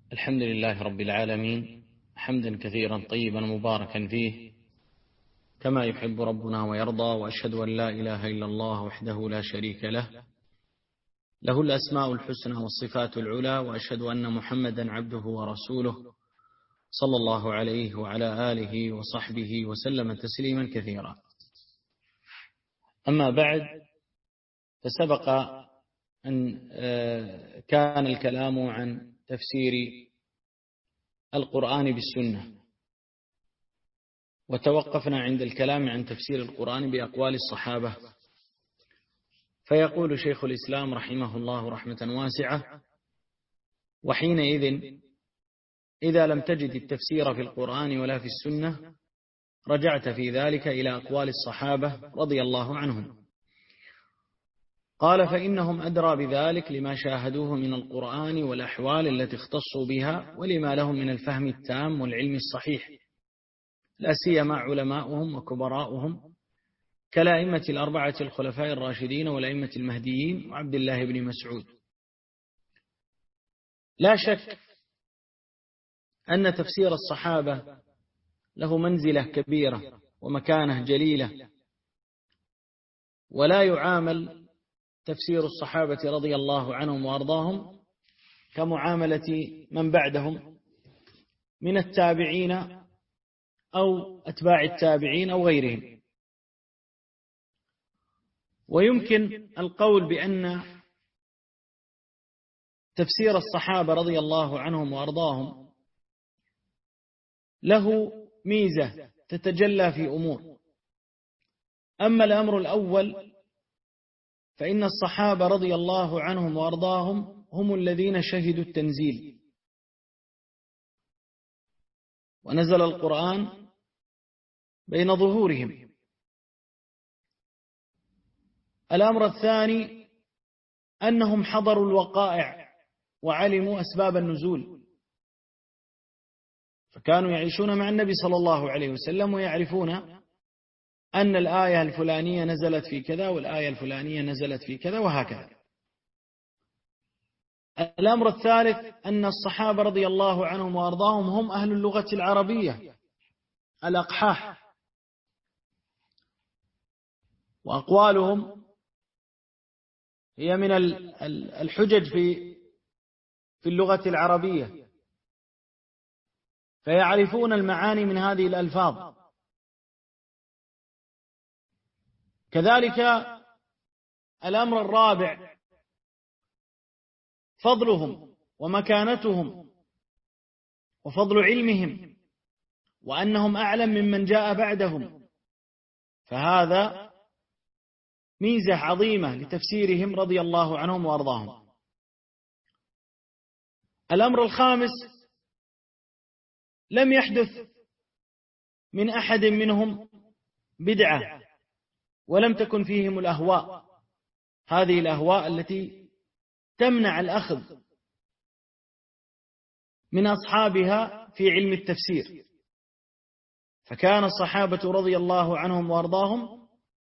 الحمد لله رب العالمين، حمدا كثيرا طيبا مباركا فيه كما يحب ربنا ويرضى، وأشهد أن لا إله إلا الله وحده لا شريك له، له الأسماء الحسنى والصفات العلى، وأشهد أن محمدا عبده ورسوله صلى الله عليه وعلى آله وصحبه وسلم تسليما كثيرا. أما بعد، فسبق أن كان الكلام عن تفسير القرآن بالسنة، وتوقفنا عند الكلام عن تفسير القرآن بأقوال الصحابة. فيقول شيخ الإسلام رحمه الله رحمة واسعة: وحينئذ إذا لم تجد التفسير في القرآن ولا في السنة رجعت في ذلك إلى أقوال الصحابة رضي الله عنهم. قال: فإنهم أدرى بذلك لما شاهدوه من القرآن والأحوال التي اختصوا بها، ولما لهم من الفهم التام والعلم الصحيح، لا سيما علماؤهم وكبراؤهم كالأئمة الأربعة الخلفاء الراشدين والأئمة المهديين وعبد الله بن مسعود. لا شك أن تفسير الصحابة له منزلة كبيرة ومكانة جليلة، ولا يعامل تفسير الصحابة رضي الله عنهم وأرضاهم كمعاملة من بعدهم من التابعين أو أتباع التابعين أو غيرهم. ويمكن القول بأن تفسير الصحابة رضي الله عنهم وأرضاهم له ميزة تتجلى في أمور. أما الأمر الأول، فإن الصحابة رضي الله عنهم وأرضاهم هم الذين شهدوا التنزيل، ونزل القرآن بين ظهورهم. الأمر الثاني أنهم حضروا الوقائع وعلموا أسباب النزول، فكانوا يعيشون مع النبي صلى الله عليه وسلم ويعرفون أن الآية الفلانية نزلت في كذا والآية الفلانية نزلت في كذا وهكذا. الأمر الثالث أن الصحابة رضي الله عنهم وأرضاهم هم أهل اللغة العربية الأقحاح، وأقوالهم هي من الحجج في اللغة العربية، فيعرفون المعاني من هذه الألفاظ. كذلك الأمر الرابع فضلهم ومكانتهم وفضل علمهم، وأنهم أعلم ممن جاء بعدهم، فهذا ميزة عظيمة لتفسيرهم رضي الله عنهم وأرضاهم. الأمر الخامس: لم يحدث من أحد منهم بدعة، ولم تكن فيهم الأهواء، هذه الأهواء التي تمنع الأخذ من أصحابها في علم التفسير. فكان الصحابة رضي الله عنهم وأرضاهم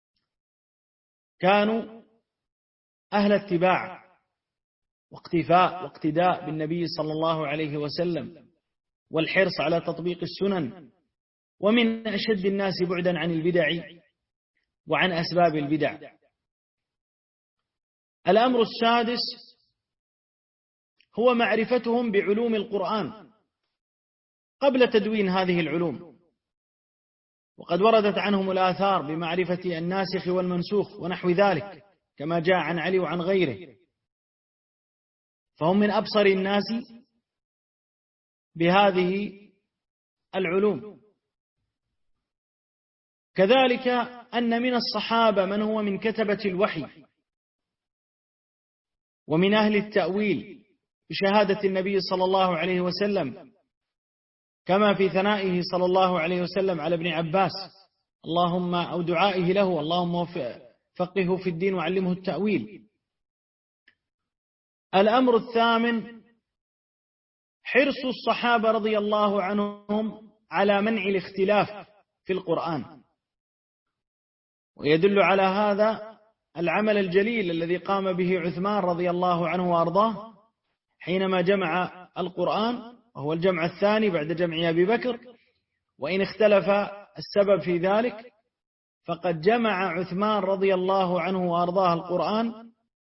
كانوا أهل اتباع واقتفاء واقتداء بالنبي صلى الله عليه وسلم، والحرص على تطبيق السنن، ومن أشد الناس بعدا عن البدع وعن أسباب البدع. الأمر السادس هو معرفتهم بعلوم القرآن قبل تدوين هذه العلوم، وقد وردت عنهم الآثار بمعرفة الناسخ والمنسوخ ونحو ذلك كما جاء عن علي وعن غيره، فهم من أبصر الناس بهذه العلوم. كذلك أن من الصحابة من هو من كتبة الوحي ومن أهل التأويل بشهادة النبي صلى الله عليه وسلم، كما في ثنائه صلى الله عليه وسلم على ابن عباس اللهم أو دعائه له اللهم فقهه في الدين وعلمه التأويل. الأمر الثامن حرص الصحابة رضي الله عنهم على منع الاختلاف في القرآن، ويدل على هذا العمل الجليل الذي قام به عثمان رضي الله عنه وأرضاه حينما جمع القرآن وهو الجمع الثاني بعد جمع أبي بكر، وإن اختلف السبب في ذلك فقد جمع عثمان رضي الله عنه وأرضاه القرآن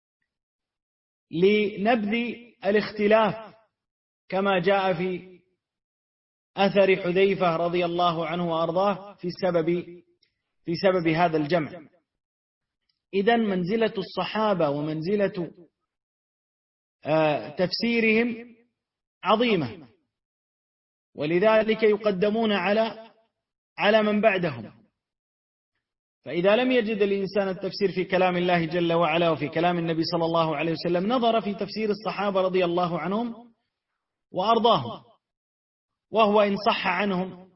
لنبذ الاختلاف، كما جاء في أثر حذيفة رضي الله عنه وأرضاه في سبب هذا الجمع. إذن منزلة الصحابة ومنزلة تفسيرهم عظيمة، ولذلك يقدمون على من بعدهم. فإذا لم يجد الإنسان التفسير في كلام الله جل وعلا وفي كلام النبي صلى الله عليه وسلم، نظر في تفسير الصحابة رضي الله عنهم وأرضاهم، وهو إن صح عنهم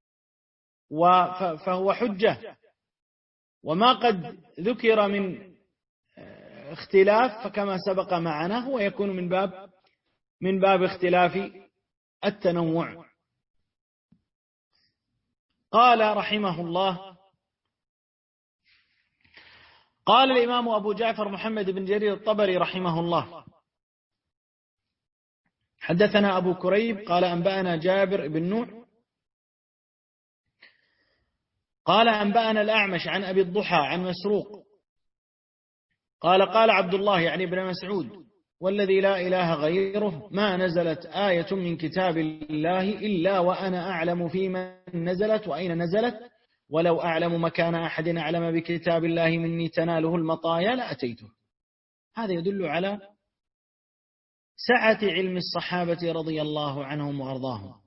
فهو حجة، وما قد ذكر من اختلاف فكما سبق معنا هو يكون من باب اختلاف التنوع. قال رحمه الله: قال الإمام أبو جعفر محمد بن جرير الطبري رحمه الله: حدثنا أبو كريب قال أنبأنا جابر بن نوح قال أنبأنا الأعمش عن أبي الضحى عن مسروق قال قال عبد الله يعني بن مسعود: والذي لا إله غيره ما نزلت آية من كتاب الله إلا وأنا أعلم فيما نزلت وأين نزلت، ولو أعلم مكان أحد أعلم بكتاب الله مني تناله المطايا لأتيته. هذا يدل على سعة علم الصحابة رضي الله عنهم وأرضاهم،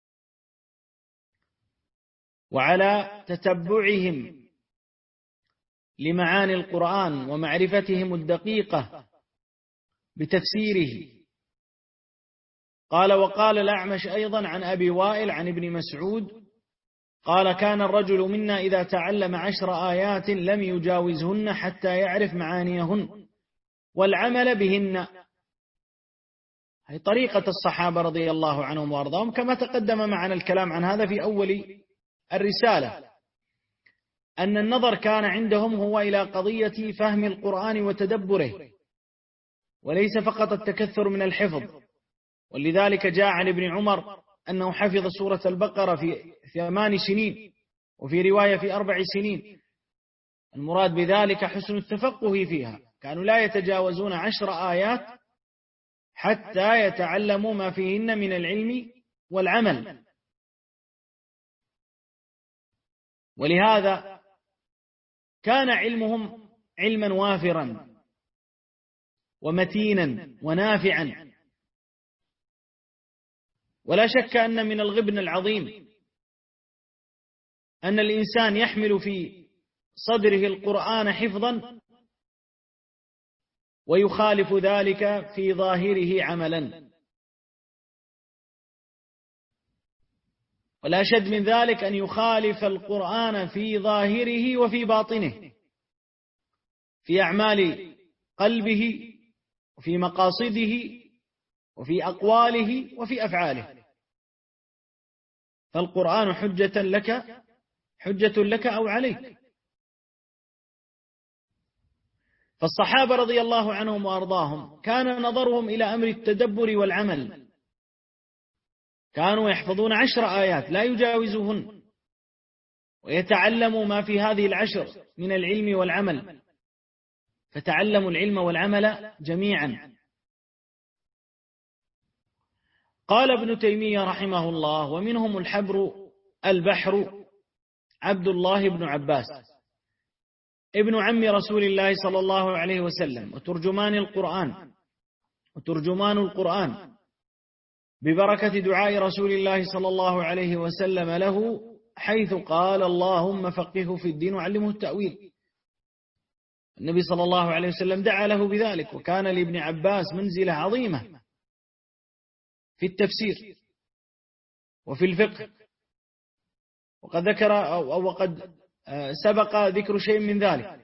وعلى تتبعهم لمعاني القرآن ومعرفتهم الدقيقة بتفسيره. قال: وقال الأعمش أيضا عن أبي وائل عن ابن مسعود قال: كان الرجل منا إذا تعلم 10 آيات لم يجاوزهن حتى يعرف معانيهن والعمل بهن. هي طريقة الصحابة رضي الله عنهم وأرضاهم، كما تقدم معنا الكلام عن هذا في أول الرسالة، أن النظر كان عندهم هو إلى قضية فهم القرآن وتدبره، وليس فقط التكثر من الحفظ. ولذلك جاء عن ابن عمر أنه حفظ سورة البقرة في 8 سنين، وفي رواية في 4 سنين. المراد بذلك حسن التفقه فيها، كانوا لا يتجاوزون 10 آيات حتى يتعلموا ما فيهن من العلم والعمل. ولهذا كان علمهم علما وافرا ومتينا ونافعا. ولا شك أن من الغبن العظيم أن الإنسان يحمل في صدره القرآن حفظا ويخالف ذلك في ظاهره عملا. ولا أشد من ذلك أن يخالف القرآن في ظاهره وفي باطنه، في أعمال قلبه وفي مقاصده وفي أقواله وفي أفعاله. فالقرآن حجة لك أو عليك. فالصحابة رضي الله عنهم وأرضاهم كان نظرهم إلى أمر التدبر والعمل، كانوا يحفظون 10 آيات لا يجاوزهن، ويتعلموا ما في هذه 10 من العلم والعمل، فتعلموا العلم والعمل جميعا. قال ابن تيمية رحمه الله: ومنهم البحر عبد الله بن عباس ابن عم رسول الله صلى الله عليه وسلم وترجمان القرآن ببركة دعاء رسول الله صلى الله عليه وسلم له، حيث قال: اللهم فقهه في الدين وعلمه التأويل. النبي صلى الله عليه وسلم دعا له بذلك، وكان لابن عباس منزلة عظيمة في التفسير وفي الفقه، وقد سبق ذكر شيء من ذلك.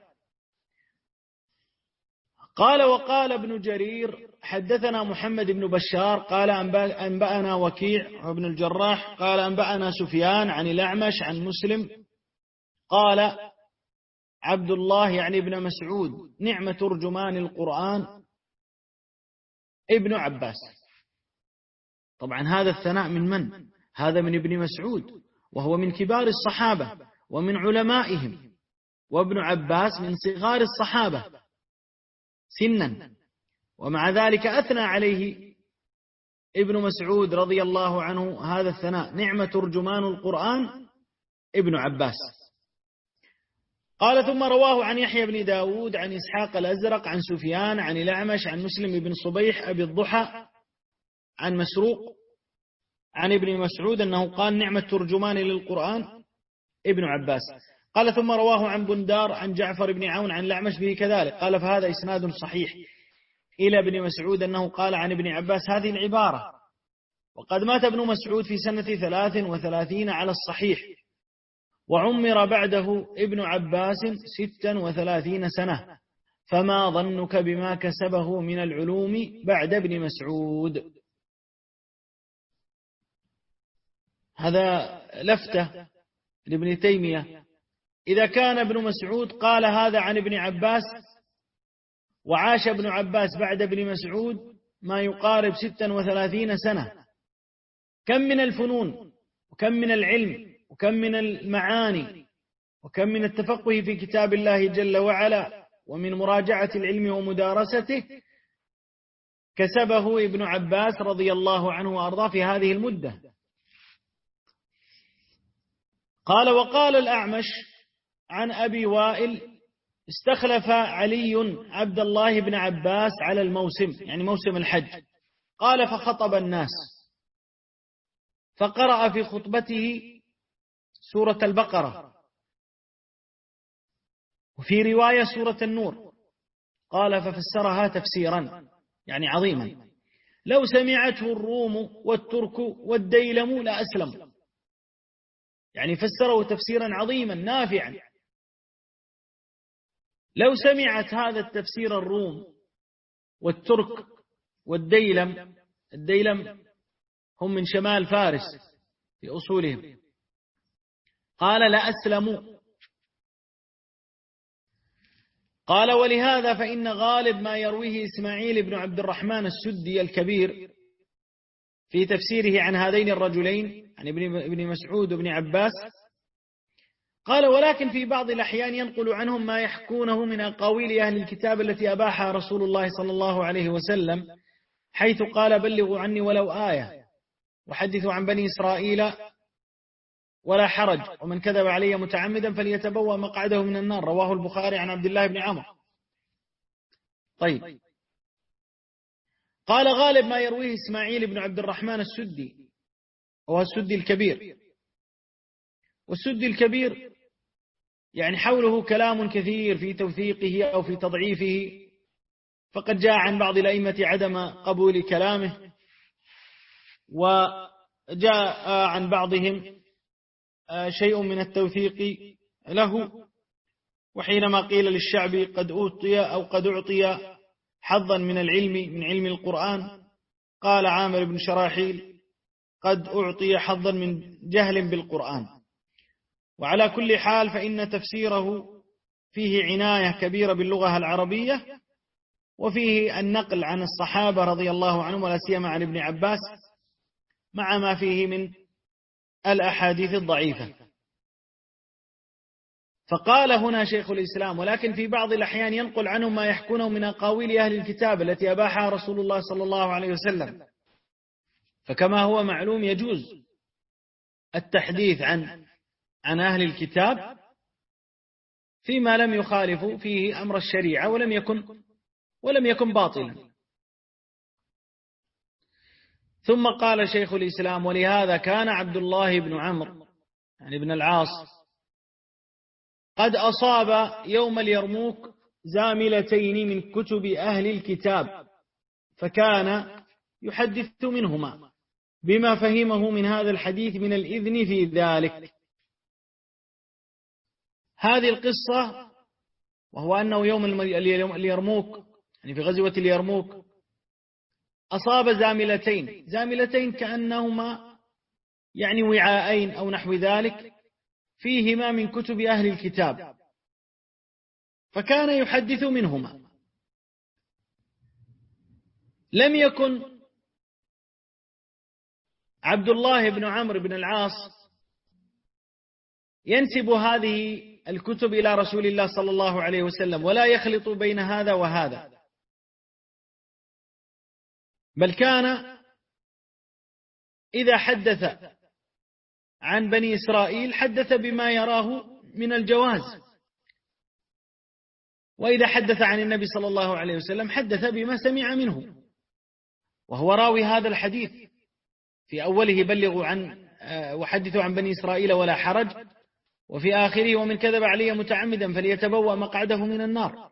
قال: وقال ابن جرير حدثنا محمد بن بشار قال أنبأنا وكيع وابن الجراح قال أنبأنا سفيان عن الأعمش عن مسلم قال عبد الله يعني ابن مسعود: نعم ترجمان القرآن ابن عباس. طبعا هذا الثناء من؟ هذا من ابن مسعود، وهو من كبار الصحابة ومن علمائهم، وابن عباس من صغار الصحابة سنا، ومع ذلك أثنى عليه ابن مسعود رضي الله عنه هذا الثناء: نعم ترجمان القرآن ابن عباس. قال: ثم رواه عن يحيى بن داود عن إسحاق الأزرق عن سفيان عن الأعمش عن مسلم بن صبيح أبي الضحى عن مسروق عن ابن مسعود أنه قال: نعم الترجمان للقرآن ابن عباس. قال: ثم رواه عن بندار عن جعفر بن عون عن الأعمش به كذلك. قال: فهذا إسناد صحيح إلى ابن مسعود أنه قال عن ابن عباس هذه العبارة. وقد مات ابن مسعود في سنة 33 على الصحيح، وعمر بعده ابن عباس 36 سنة، فما ظنك بما كسبه من العلوم بعد ابن مسعود. هذا لفتة لابن تيمية: إذا كان ابن مسعود قال هذا عن ابن عباس، وعاش ابن عباس بعد ابن مسعود ما يقارب 36 سنة، كم من الفنون وكم من العلم وكم من المعاني وكم من التفقه في كتاب الله جل وعلا ومن مراجعة العلم ومدارسته كسبه ابن عباس رضي الله عنه وأرضاه في هذه المدة. قال: وقال الأعمش عن أبي وائل: استخلف علي عبد الله بن عباس على الموسم، يعني موسم الحج. قال: فخطب الناس فقرأ في خطبته سورة البقرة، وفي رواية سورة النور. قال: ففسرها تفسيرا يعني عظيما لو سمعته الروم والترك والديلم لأسلم، يعني فسره تفسيرا عظيما نافعا. لو سمعت هذا التفسير الروم والترك والديلم، الديلم هم من شمال فارس في أصولهم، قال: لأسلموا. قال: ولهذا فإن غالب ما يرويه إسماعيل بن عبد الرحمن السدي الكبير في تفسيره عن هذين الرجلين، عن ابن مسعود وابن عباس، قال: ولكن في بعض الأحيان ينقل عنهم ما يحكونه من أقاويل أهل الكتاب التي أباحها رسول الله صلى الله عليه وسلم، حيث قال: بلغوا عني ولو آية، وحدثوا عن بني إسرائيل ولا حرج، ومن كذب علي متعمدا فليتبوأ مقعده من النار. رواه البخاري عن عبد الله بن عمرو. طيب، قال: غالب ما يرويه إسماعيل بن عبد الرحمن السدي، وهو السدي الكبير، والسدي الكبير يعني حوله كلام كثير في توثيقه أو في تضعيفه، فقد جاء عن بعض الأئمة عدم قبول كلامه، وجاء عن بعضهم شيء من التوثيق له. وحينما قيل للشعب قد أوتي أو قد أعطي حظا من العلم من علم القرآن، قال عامر بن شراحيل: قد أعطي حظا من جهل بالقرآن. وعلى كل حال فإن تفسيره فيه عناية كبيرة باللغة العربية، وفيه النقل عن الصحابة رضي الله عنهم ولا سيما عن ابن عباس، مع ما فيه من الأحاديث الضعيفة. فقال هنا شيخ الإسلام: ولكن في بعض الأحيان ينقل عنهم ما يحكونه من أقاويل أهل الكتاب التي أباحها رسول الله صلى الله عليه وسلم. فكما هو معلوم يجوز التحديث عن أهل الكتاب فيما لم يخالفوا فيه أمر الشريعة ولم يكن باطلا. ثم قال شيخ الإسلام: ولهذا كان عبد الله بن عمرو يعني بن العاص قد أصاب يوم اليرموك زاملتين من كتب أهل الكتاب، فكان يحدث منهما بما فهمه من هذا الحديث من الإذن في ذلك. هذه القصة، وهو أنه يوم اليرموك يعني في غزوة اليرموك أصاب زاملتين كأنهما يعني وعاءين أو نحو ذلك فيهما من كتب أهل الكتاب، فكان يحدث منهما. لم يكن عبد الله بن عمرو بن العاص ينسب هذه الكتب إلى رسول الله صلى الله عليه وسلم، ولا يخلط بين هذا وهذا، بل كان إذا حدث عن بني إسرائيل حدث بما يراه من الجواز، وإذا حدث عن النبي صلى الله عليه وسلم حدث بما سمع منه، وهو راوي هذا الحديث في أوله بلغوا عن وحدثوا عن بني إسرائيل ولا حرج، وفي آخره ومن كذب علي متعمدا فليتبوأ مقعده من النار.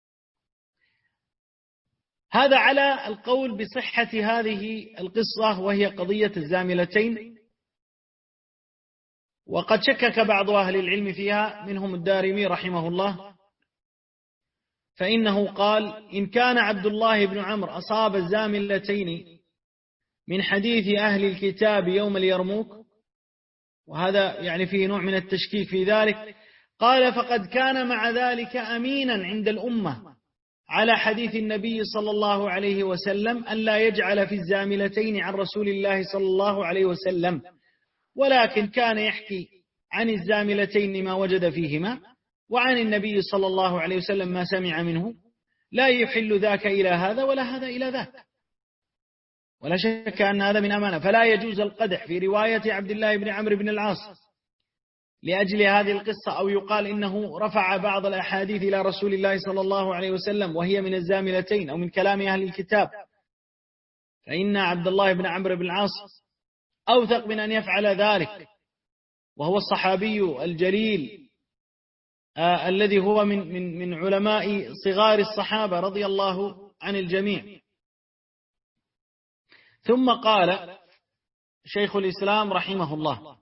هذا على القول بصحة هذه القصة، وهي قضية الزاملتين، وقد شكك بعض أهل العلم فيها منهم الدارمي رحمه الله، فإنه قال: إن كان عبد الله بن عمرو أصاب الزاملتين من حديث أهل الكتاب يوم اليرموك، وهذا يعني فيه نوع من التشكيك في ذلك، قال: فقد كان مع ذلك أمينا عند الأمة على حديث النبي صلى الله عليه وسلم أن لا يجعل في الزاملتين عن رسول الله صلى الله عليه وسلم، ولكن كان يحكي عن الزاملتين ما وجد فيهما، وعن النبي صلى الله عليه وسلم ما سمع منه، لا يحل ذاك إلى هذا ولا هذا إلى ذاك، ولا شك أن هذا من أمانة. فلا يجوز القدح في رواية عبد الله بن عمرو بن العاص لأجل هذه القصة، أو يقال إنه رفع بعض الأحاديث إلى رسول الله صلى الله عليه وسلم وهي من الزاملتين أو من كلام أهل الكتاب، فإن عبد الله بن عمرو بن العاص أوثق من أن يفعل ذلك، وهو الصحابي الجليل الذي هو من علماء صغار الصحابة رضي الله عن الجميع. ثم قال شيخ الإسلام رحمه الله: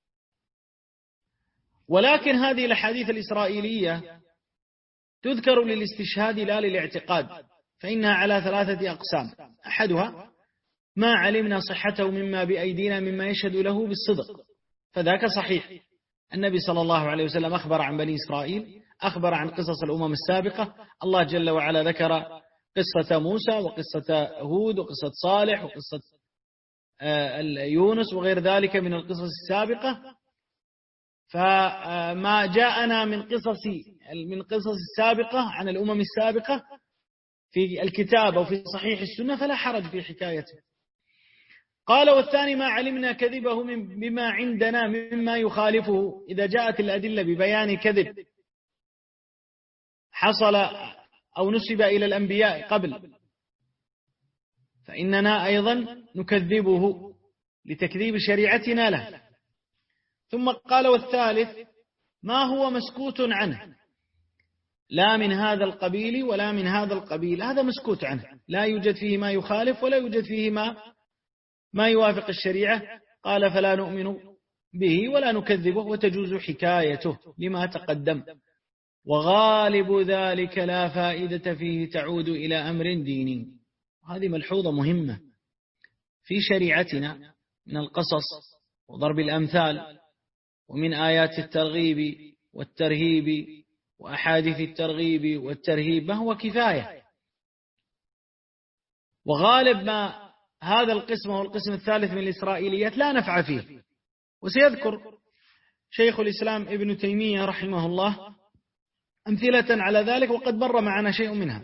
ولكن هذه الأحاديث الإسرائيلية تذكر للاستشهاد لا للاعتقاد، فإنها على 3 أقسام: أحدها ما علمنا صحته مما بأيدينا مما يشهد له بالصدق، فذاك صحيح، النبي صلى الله عليه وسلم أخبر عن بني إسرائيل، أخبر عن قصص الأمم السابقة، الله جل وعلا ذكر قصة موسى وقصة هود وقصة صالح وقصة يونس وغير ذلك من القصص السابقة، فما جاءنا من قصص السابقة عن الأمم السابقة في الكتاب أو في صحيح السنة فلا حرج في حكايته. قال: والثاني ما علمنا كذبه بما عندنا مما يخالفه، إذا جاءت الأدلة ببيان كذب حصل أو نسب إلى الأنبياء قبل فإننا أيضا نكذبه لتكذيب شريعتنا له. ثم قال: والثالث ما هو مسكوت عنه، لا من هذا القبيل ولا من هذا القبيل، هذا مسكوت عنه، لا يوجد فيه ما يخالف ولا يوجد فيه ما يوافق الشريعة. قال: فلا نؤمن به ولا نكذبه وتجوز حكايته لما تقدم، وغالب ذلك لا فائدة فيه تعود إلى أمر ديني. هذه ملحوظة مهمة في شريعتنا من القصص وضرب الأمثال، ومن آيات الترغيب والترهيب وأحاديث الترغيب والترهيب ما هو كفاية، وغالب ما هذا القسم هو القسم الثالث من الإسرائيليات لا نفع فيه. وسيذكر شيخ الإسلام ابن تيمية رحمه الله أمثلة على ذلك، وقد مر معنا شيء منها.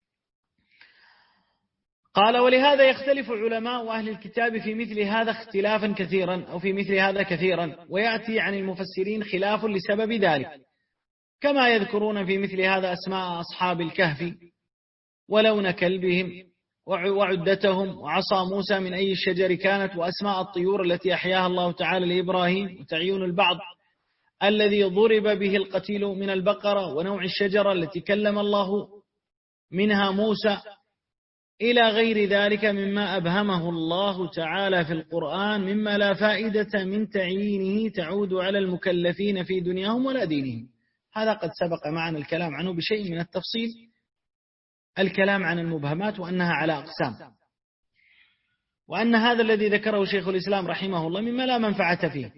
قال: ولهذا يختلف علماء أهل الكتاب في مثل هذا اختلافا كثيرا، أو في مثل هذا كثيرا، ويأتي عن المفسرين خلاف لسبب ذلك، كما يذكرون في مثل هذا أسماء أصحاب الكهف ولون كلبهم وعدتهم وعصا موسى من أي الشجر كانت، وأسماء الطيور التي أحياها الله تعالى لإبراهيم، وتعيين البعض الذي ضرب به القتيل من البقرة، ونوع الشجرة التي كلم الله منها موسى، إلى غير ذلك مما أبهمه الله تعالى في القرآن مما لا فائدة من تعيينه تعود على المكلفين في دنياهم ولا دينهم. هذا قد سبق معنا الكلام عنه بشيء من التفصيل، الكلام عن المبهمات وأنها على أقسام، وأن هذا الذي ذكره شيخ الإسلام رحمه الله مما لا منفعة فيه.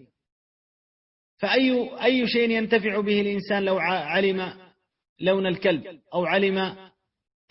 فأي شيء ينتفع به الإنسان لو علم لون الكلب، أو علم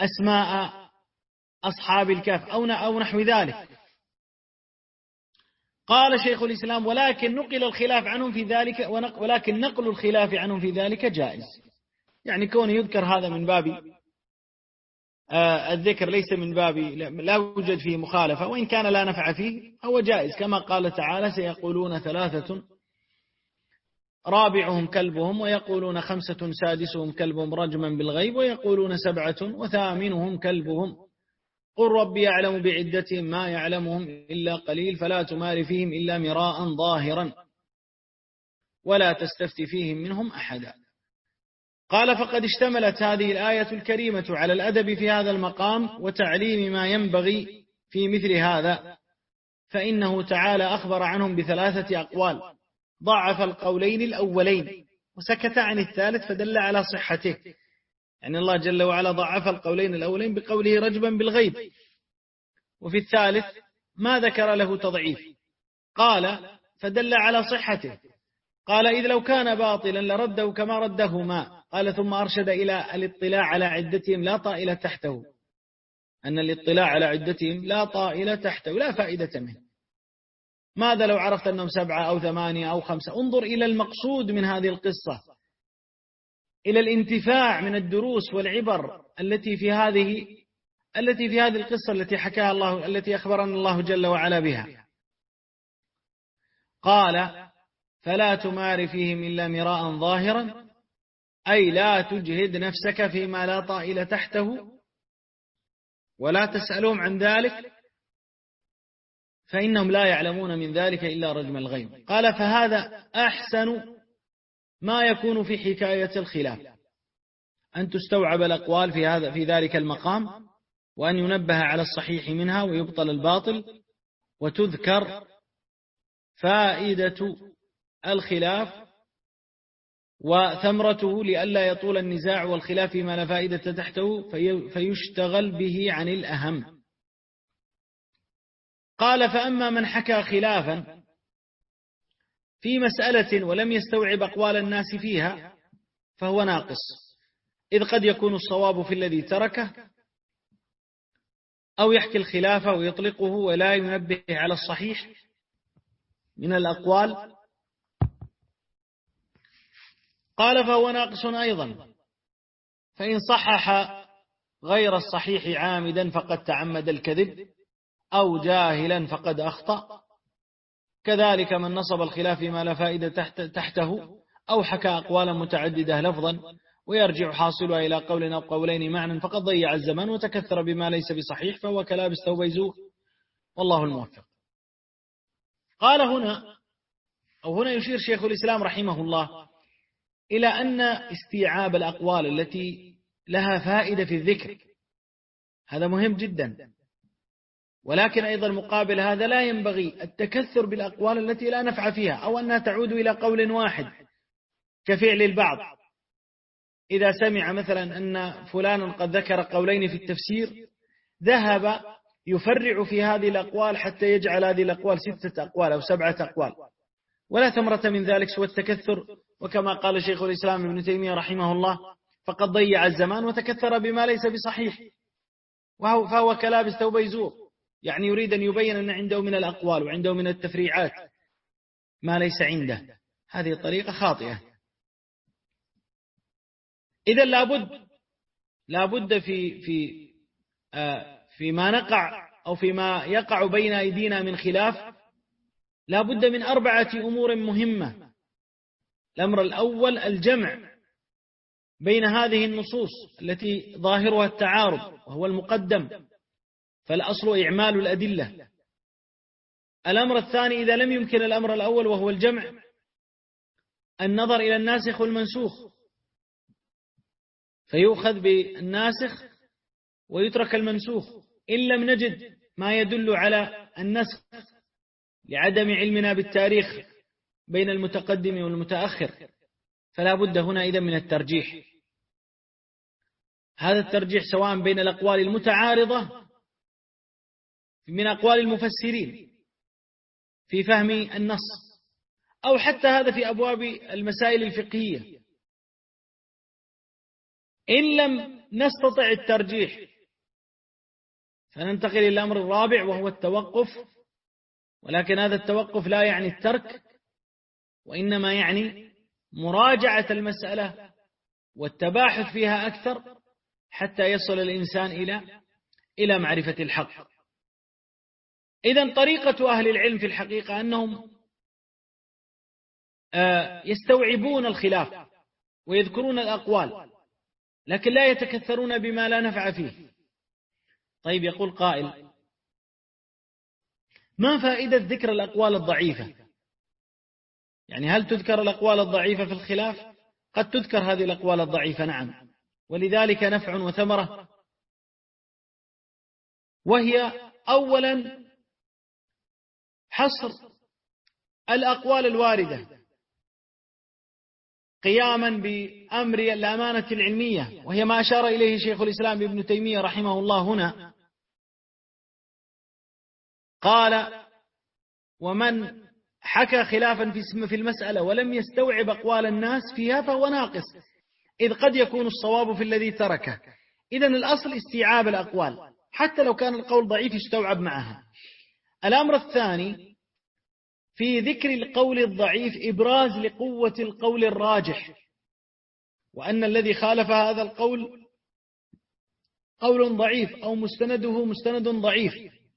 أسماء أصحاب الكهف أو نحو ذلك؟ قال شيخ الإسلام: ولكن نقل الخلاف عنهم في ذلك، ولكن نقل الخلاف عنهم في ذلك جائز. يعني كون يذكر هذا من باب الذكر، ليس من باب لا يوجد فيه مخالفة، وإن كان لا نفع فيه هو جائز، كما قال تعالى: سيقولون ثلاثة رابعهم كلبهم، ويقولون خمسة سادسهم كلبهم رجما بالغيب، ويقولون سبعة وثامنهم كلبهم، قل ربي يعلم بعدتهم ما يعلمهم إلا قليل، فلا تمار فيهم إلا مراء ظاهرا ولا تستفت فيهم منهم أحدا. قال: فقد اشتملت هذه الآية الكريمة على الأدب في هذا المقام وتعليم ما ينبغي في مثل هذا، فإنه تعالى أخبر عنهم بثلاثة أقوال، ضعف القولين الأولين وسكت عن الثالث فدل على صحته. يعني الله جل وعلا ضعف القولين الأولين بقوله رجبا بالغيب، وفي الثالث ما ذكر له تضعيف، قال فدل على صحته. قال: إذ لو كان باطلا لرده كما ردهما. قال: ثم أرشد إلى الاطلاع على عدتهم لا طائل تحته، أن الاطلاع على عدتهم لا طائل تحته، لا فائدة منه. ماذا لو عرفت أنهم 7 أو 8 أو 5؟ انظر إلى المقصود من هذه القصة، إلى الانتفاع من الدروس والعبر التي في هذه القصة التي حكاها الله، التي أخبرنا الله جل وعلا بها. قال: فلا تمار فيهم إلا مراء ظاهرا، أي لا تجهد نفسك فيما لا طائل تحته، ولا تسألهم عن ذلك، فإنهم لا يعلمون من ذلك إلا رجم الغيب. قال: فهذا أحسن ما يكون في حكاية الخلاف، أن تستوعب الأقوال في ذلك المقام، وأن ينبه على الصحيح منها ويبطل الباطل، وتذكر فائدة الخلاف وثمرته لئلا يطول النزاع والخلاف فيما لا فائدة تحته فيشتغل به عن الأهم. قال: فأما من حكى خلافا في مسألة ولم يستوعب أقوال الناس فيها فهو ناقص، إذ قد يكون الصواب في الذي تركه، أو يحكي الخلاف ويطلقه ولا ينبه على الصحيح من الأقوال. قال: فهو ناقص أيضا، فإن صحح غير الصحيح عامدا فقد تعمد الكذب، أو جاهلا فقد أخطأ. كذلك من نصب الخلاف فيما لا فائدة تحته، أو حكى أقوالا متعددة لفظا ويرجع حاصلها إلى قول أو قولين معنى، فقد ضيع الزمان وتكثر بما ليس بصحيح، فهو كلابس ثوب يزور، والله الموفق. قال: هنا يشير شيخ الإسلام رحمه الله إلى أن استيعاب الأقوال التي لها فائدة في الذكر هذا مهم جدا، ولكن أيضا مقابل هذا لا ينبغي التكثر بالأقوال التي لا نفع فيها، أو أنها تعود إلى قول واحد كفعل البعض. إذا سمع مثلا أن فلانا قد ذكر قولين في التفسير ذهب يفرع في هذه الأقوال حتى يجعل هذه الأقوال 6 أقوال أو 7 أقوال، ولا ثمرة من ذلك سوى التكثر. وكما قال شيخ الإسلام ابن تيمية رحمه الله: فقد ضيع الزمان وتكثر بما ليس بصحيح، فهو كلابس ثوب يزور. يعني يريد أن يبين أن عنده من الأقوال وعنده من التفريعات ما ليس عنده. هذه الطريقة خاطئة. إذا لابد فيما نقع أو فيما يقع بين أيدينا من خلاف لابد من 4 أمور مهمة. الأمر الأول الجمع بين هذه النصوص التي ظاهرها التعارض وهو المقدم، فالأصل إعمال الأدلة. الأمر الثاني إذا لم يمكن الأمر الأول وهو الجمع، النظر إلى الناسخ والمنسوخ، فيؤخذ بالناسخ ويترك المنسوخ، إن لم نجد ما يدل على النسخ لعدم علمنا بالتاريخ بين المتقدم والمتأخر، فلا بد هنا إذن من الترجيح. هذا الترجيح سواء بين الأقوال المتعارضة من أقوال المفسرين في فهم النص، أو حتى هذا في أبواب المسائل الفقهية. إن لم نستطع الترجيح فننتقل إلى الأمر الرابع وهو التوقف ولكن هذا التوقف لا يعني الترك، وإنما يعني مراجعة المسألة والتباحث فيها أكثر حتى يصل الإنسان إلى معرفة الحق. إذن طريقة أهل العلم في الحقيقة أنهم يستوعبون الخلاف ويذكرون الأقوال، لكن لا يتكثرون بما لا نفع فيه. طيب، يقول قائل: ما فائدة ذكر الأقوال الضعيفة؟ يعني هل تذكر الأقوال الضعيفة في الخلاف؟ قد تذكر هذه الأقوال الضعيفة، نعم، ولذلك نفع وثمرة، وهي أولا حصر الأقوال الواردة قياما بأمر الأمانة العلمية، وهي ما أشار إليه شيخ الإسلام ابن تيمية رحمه الله هنا. قال: ومن حكى خلافا في المسألة ولم يستوعب أقوال الناس فيها فهو ناقص، إذ قد يكون الصواب في الذي تركه. إذن الأصل استيعاب الأقوال، حتى لو كان القول ضعيف يستوعب معها. الأمر الثاني في ذكر القول الضعيف إبراز لقوة القول الراجح، وأن الذي خالف هذا القول قول ضعيف أو مستنده مستند ضعيف.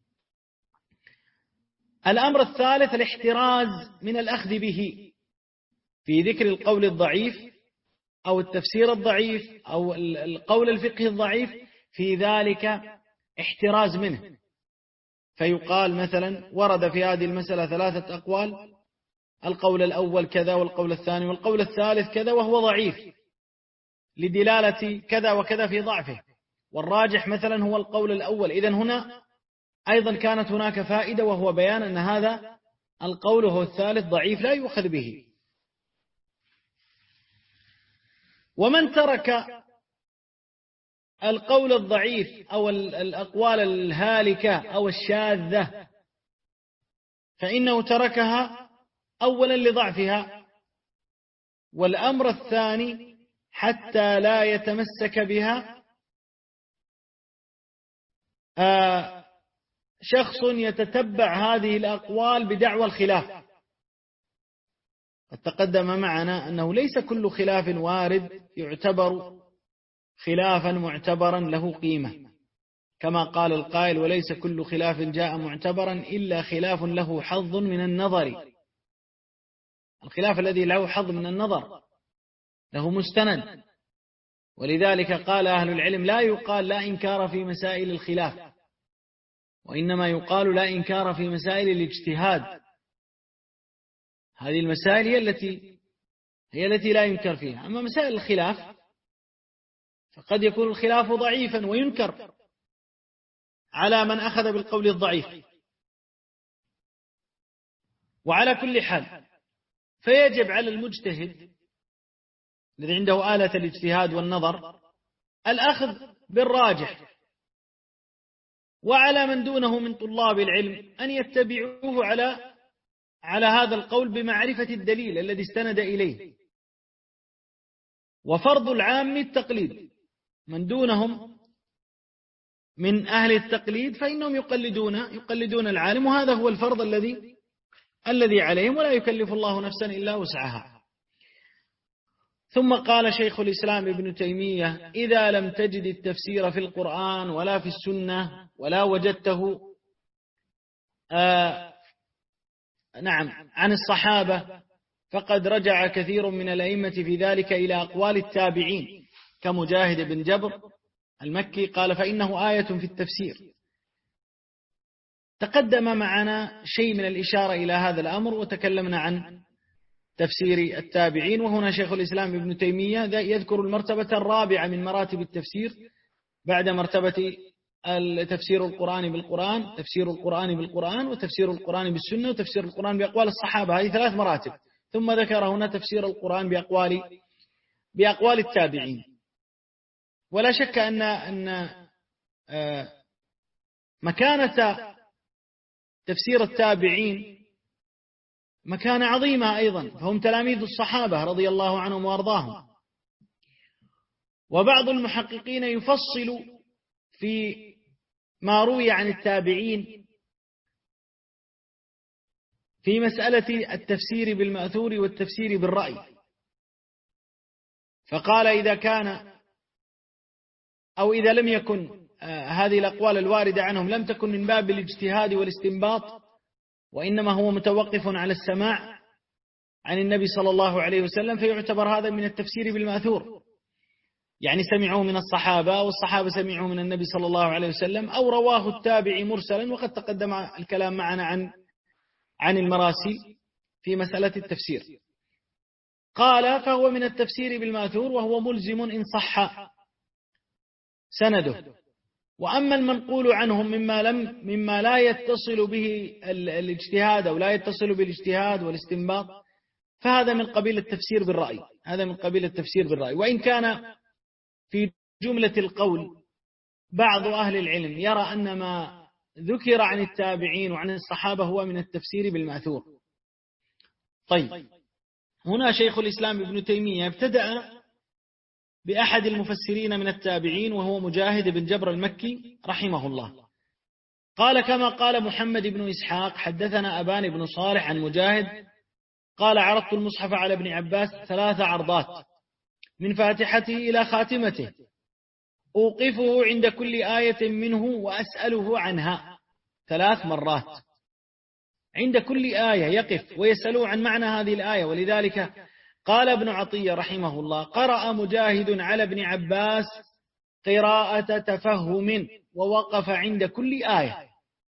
الأمر الثالث الاحتراز من الأخذ به في ذكر القول الضعيف أو التفسير الضعيف أو القول الفقهي الضعيف، في ذلك احتراز منه، فيقال مثلا: ورد في هذه المسألة 3 أقوال، القول الأول كذا، والقول الثاني، والقول الثالث كذا، وهو ضعيف لدلالة كذا وكذا في ضعفه، والراجح مثلا هو القول الأول. إذن هنا أيضا كانت هناك فائدة، وهو بيان أن هذا القول هو الثالث ضعيف لا يؤخذ به. ومن ترك القول الضعيف أو الأقوال الهالكة أو الشاذة فإنه تركها أولا لضعفها، والأمر الثاني حتى لا يتمسك بها شخص يتتبع هذه الأقوال بدعوى الخلاف. قد تقدم معنا أنه ليس كل خلاف وارد يعتبر خلافا معتبرا له قيمة، كما قال القائل: وليس كل خلاف جاء معتبرا إلا خلاف له حظ من النظر. الخلاف الذي له حظ من النظر له مستند، ولذلك قال أهل العلم: لا يقال لا إنكار في مسائل الخلاف، وإنما يقال لا إنكار في مسائل الاجتهاد. هذه المسائل هي التي لا ينكر فيها. أما مسائل الخلاف فقد يكون الخلاف ضعيفا وينكر على من أخذ بالقول الضعيف. وعلى كل حال فيجب على المجتهد الذي عنده آلة الاجتهاد والنظر الأخذ بالراجح، وعلى من دونه من طلاب العلم أن يتبعوه على هذا القول بمعرفة الدليل الذي استند إليه. وفرض العام التقليد، من دونهم من أهل التقليد فإنهم يقلدون العالم، وهذا هو الفرض الذي عليهم، ولا يكلف الله نفسا إلا وسعها. ثم قال شيخ الإسلام ابن تيمية: إذا لم تجد التفسير في القرآن ولا في السنة ولا وجدته عن الصحابة، فقد رجع كثير من الأئمة في ذلك إلى أقوال التابعين، كمجاهد بن جبر المكي قال: فإنه آية في التفسير. تقدم معنا شيء من الإشارة إلى هذا الأمر، وتكلمنا عن تفسير التابعين. وهنا شيخ الإسلام ابن تيمية يذكر المرتبة الرابعة من مراتب التفسير بعد مرتبة تفسير القرآن بالقرآن، تفسير القرآن بالقرآن، وتفسير القرآن بالسنة، وتفسير القرآن بأقوال الصحابة. هذه 3 مراتب. ثم ذكر هنا تفسير القرآن بأقوال التابعين. ولا شك أن مكانة تفسير التابعين مكانة عظيمة أيضا، فهم تلاميذ الصحابة رضي الله عنهم وأرضاهم. وبعض المحققين يفصل في ما روي عن التابعين في مسألة التفسير بالمأثور والتفسير بالرأي، فقال إذا كان أو إذا لم يكن هذه الأقوال الواردة عنهم لم تكن من باب الاجتهاد والاستنباط، وإنما هو متوقف على السماع عن النبي صلى الله عليه وسلم، فيعتبر هذا من التفسير بالمأثور، يعني سمعوا من الصحابة والصحابة سمعوا من النبي صلى الله عليه وسلم، أو رواه التابعي مرسلا، وقد تقدم الكلام معنا عن المراسيل في مسألة التفسير. قال فهو من التفسير بالمأثور وهو ملزم إن صح سنده. وأما المنقول عنهم مما لا يتصل به الاجتهاد أو لا يتصل بالاجتهاد والاستنباط، فهذا من قبيل التفسير بالرأي، هذا من قبيل التفسير بالرأي. وإن كان في جملة القول بعض أهل العلم يرى أن ما ذكر عن التابعين وعن الصحابة هو من التفسير بالمأثور. طيب، هنا شيخ الإسلام ابن تيمية ابتدأ بأحد المفسرين من التابعين وهو مجاهد بن جبر المكي رحمه الله. قال كما قال محمد بن إسحاق حدثنا أبان بن صالح عن مجاهد قال عرضت المصحف على ابن عباس 3 عرضات من فاتحته إلى خاتمته، أوقفه عند كل آية منه وأسأله عنها 3 مرات، عند كل آية يقف ويسأله عن معنى هذه الآية. ولذلك قال ابن عطية رحمه الله قرأ مجاهد على ابن عباس قراءة تفهم ووقف عند كل آية،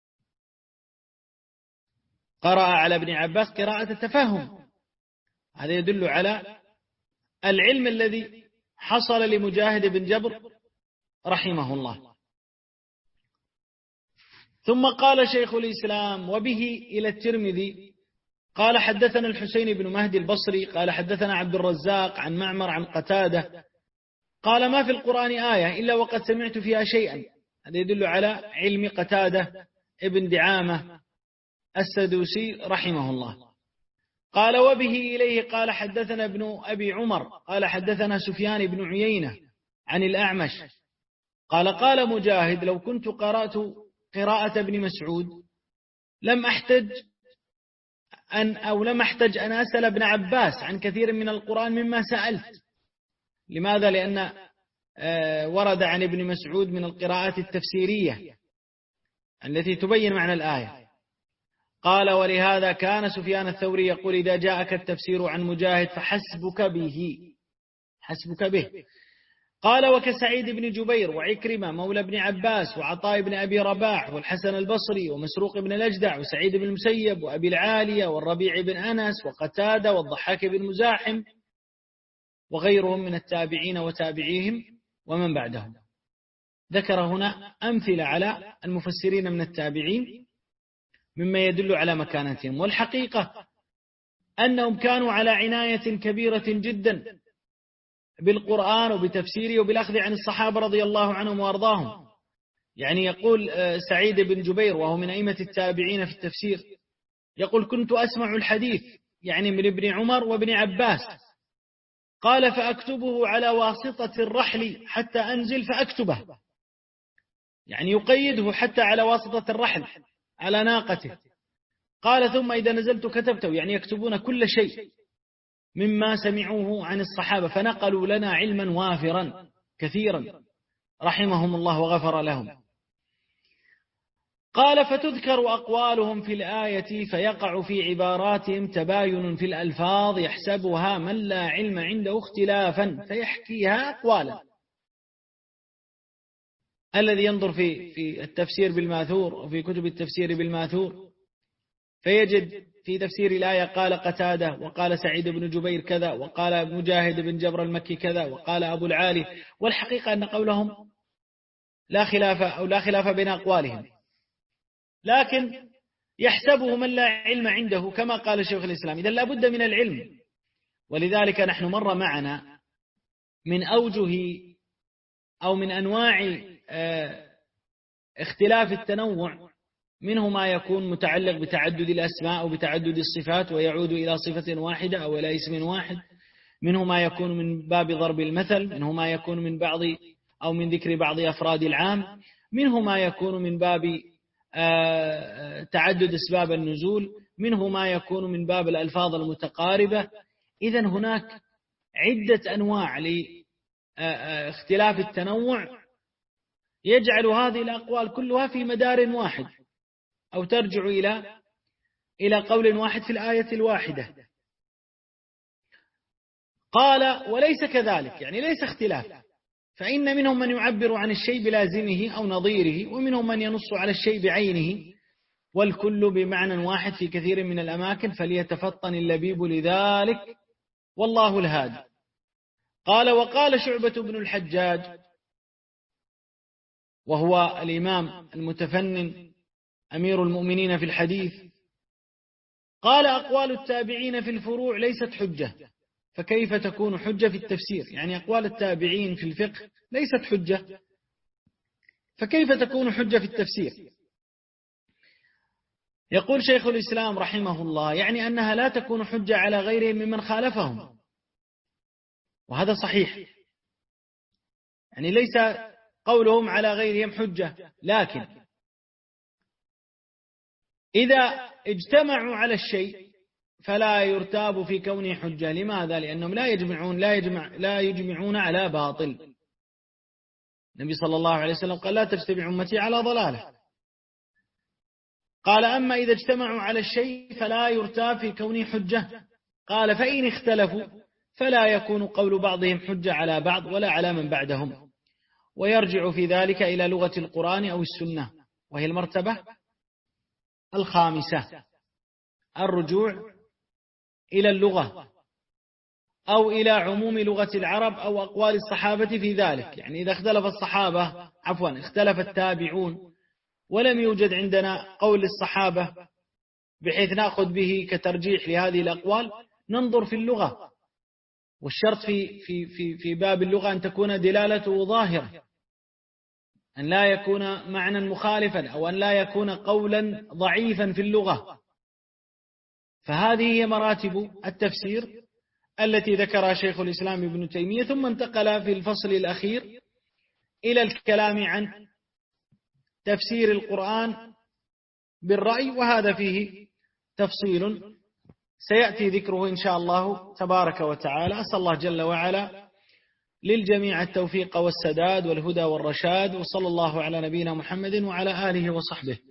قرأ على ابن عباس قراءة تفهم، هذا يدل على العلم الذي حصل لمجاهد بن جبر رحمه الله. ثم قال شيخ الإسلام وبه إلى الترمذي قال حدثنا الحسين بن مهدي البصري قال حدثنا عبد الرزاق عن معمر عن قتادة قال ما في القرآن آية إلا وقد سمعت فيها شيئا، هذا يدل على علم قتادة ابن دعامة السدوسي رحمه الله. قال وبه إليه قال حدثنا ابن أبي عمر قال حدثنا سفيان بن عيينة عن الأعمش قال مجاهد لو كنت قرأت قراءة ابن مسعود لم أحتج أن أسأل ابن عباس عن كثير من القرآن مما سألت. لماذا؟ لأن ورد عن ابن مسعود من القراءات التفسيرية التي تبين معنى الآية. قال ولهذا كان سفيان الثوري يقول إذا جاءك التفسير عن مجاهد فحسبك به. قال وكسعيد بن جبير وعكرمة مولى ابن عباس وعطاء بن أبي رباح والحسن البصري ومسروق بن الأجدع وسعيد بن المسيب وأبي العالية والربيع بن أنس وقتادة والضحاك بن مزاحم وغيرهم من التابعين وتابعيهم ومن بعدهم. ذكر هنا أمثلة على المفسرين من التابعين مما يدل على مكانتهم، والحقيقة أنهم كانوا على عناية كبيرة جدا بالقرآن وبتفسيره وبالأخذ عن الصحابة رضي الله عنهم وأرضاهم. يعني يقول سعيد بن جبير وهو من أئمة التابعين في التفسير يقول كنت أسمع الحديث يعني من ابن عمر وابن عباس، قال فأكتبه على واسطة الرحل حتى أنزل فأكتبه، يعني يقيده حتى على واسطة الرحل على ناقته. قال ثم إذا نزلت كتبته، يعني يكتبون كل شيء مما سمعوه عن الصحابة، فنقلوا لنا علما وافرا كثيرا رحمهم الله وغفر لهم. قال فتذكر أقوالهم في الآية فيقع في عباراتهم تباين في الألفاظ يحسبها من لا علم عنده اختلافا فيحكيها أقوالا. الذي ينظر في التفسير بالماثور وفي كتب التفسير بالماثور فيجد في تفسير الآية قال قتادة وقال سعيد بن جبير كذا وقال مجاهد بن جبر المكي كذا وقال أبو العالي، والحقيقة أن قولهم لا خلاف بين أقوالهم، لكن يحسبه من لا علم عنده كما قال شيخ الإسلام. إذن لا بد من العلم. ولذلك نحن مر معنا من أوجه أو من أنواع اختلاف التنوع، منه ما يكون متعلق بتعدد الأسماء أو بتعدد الصفات ويعود إلى صفة واحدة أو إلى اسم واحد، منه ما يكون من باب ضرب المثل، منه ما يكون من بعض أو من ذكر بعض أفراد العام، منه ما يكون من باب تعدد أسباب النزول، منه ما يكون من باب الألفاظ المتقاربة. إذن هناك عدة أنواع لاختلاف التنوع يجعل هذه الأقوال كلها في مدار واحد، أو ترجع إلى قول واحد في الآية الواحدة. قال وليس كذلك، يعني ليس اختلاف، فإن منهم من يعبر عن الشيء بلازمه أو نظيره، ومنهم من ينص على الشيء بعينه، والكل بمعنى واحد في كثير من الأماكن، فليتفطن اللبيب لذلك والله الهادي. قال وقال شعبة بن الحجاج، وهو الإمام المتفنن أمير المؤمنين في الحديث، قال أقوال التابعين في الفروع ليست حجة، فكيف تكون حجة في التفسير؟ يعني أقوال التابعين في الفقه ليست حجة، فكيف تكون حجة في التفسير؟ يقول شيخ الإسلام رحمه الله يعني أنها لا تكون حجة على غيرهم ممن خالفهم، وهذا صحيح، يعني ليس قولهم على غيرهم حجة، لكن إذا اجتمعوا على الشيء فلا يرتاب في كونه حجة. لماذا؟ لأنهم لا يجمعون على باطل. النبي صلى الله عليه وسلم قال لا تجتمع أمتي على ضلالة. قال أما إذا اجتمعوا على الشيء فلا يرتاب في كونه حجة. قال فإن اختلفوا فلا يكون قول بعضهم حجة على بعض ولا على من بعدهم، ويرجع في ذلك إلى لغة القرآن أو السنة، وهي المرتبة الخامسة، الرجوع إلى اللغة أو إلى عموم لغة العرب أو أقوال الصحابة في ذلك. يعني إذا اختلف التابعون ولم يوجد عندنا قول الصحابة بحيث نأخذ به كترجيح لهذه الأقوال، ننظر في اللغة، والشرط في باب اللغة أن تكون دلالته ظاهرة، أن لا يكون معنى مخالفا، أو أن لا يكون قولا ضعيفا في اللغة. فهذه هي مراتب التفسير التي ذكرها شيخ الإسلام ابن تيمية، ثم انتقل في الفصل الأخير إلى الكلام عن تفسير القرآن بالرأي، وهذا فيه تفصيل سيأتي ذكره إن شاء الله تبارك وتعالى. أسأل الله جل وعلا للجميع التوفيق والسداد والهدى والرشاد، وصلى الله على نبينا محمد وعلى آله وصحبه.